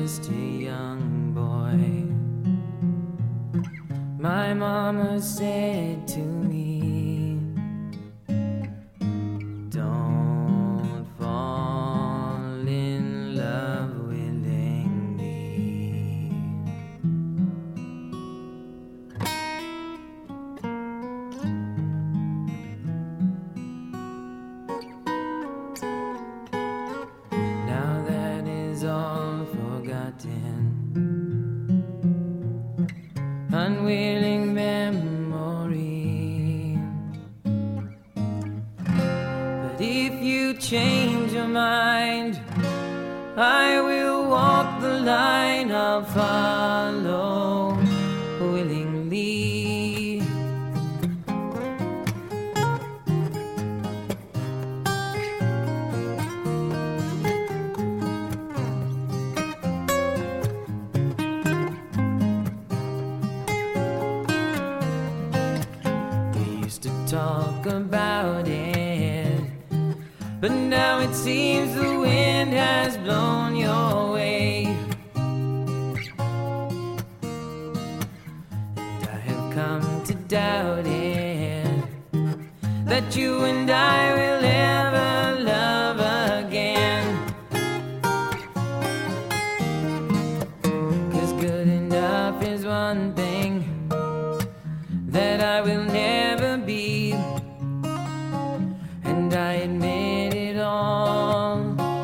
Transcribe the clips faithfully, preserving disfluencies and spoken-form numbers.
just a young boy, my mama said to me, don't fall in love willingly. Now that is all forgotten, unwilling memory. But if you change your mind, I will walk the line, I'll follow willingly. Talk about it, but now it seems the wind has blown your way, and I have come to doubt it, that you and I will ever love again. 'Cause good enough is one thing that I will never be, and I admit it all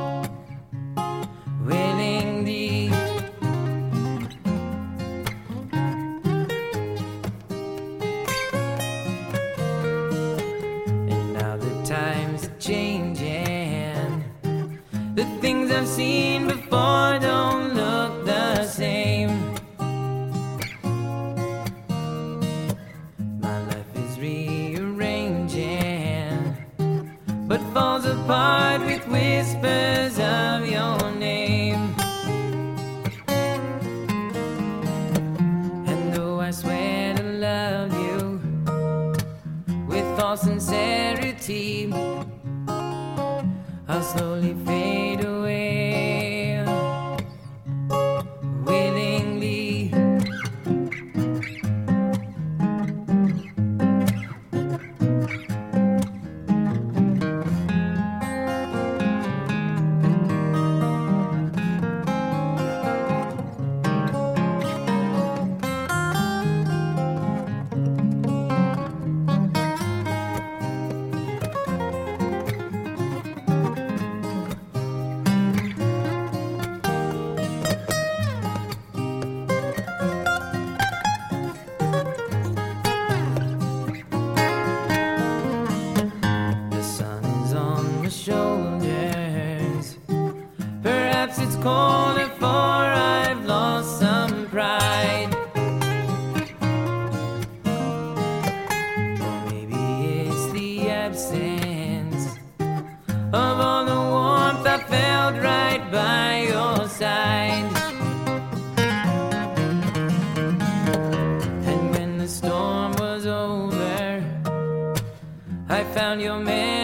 willingly. And now the times are changing, the things I've seen before don't look the same. But falls apart with whispers of your name. And though I swear to love you with all sincerity, I'll slowly fade away willingly. Shoulders, perhaps it's colder, for I've lost some pride. Or maybe it's the absence of all the warmth I felt right by your side. And when the storm was over, I found your man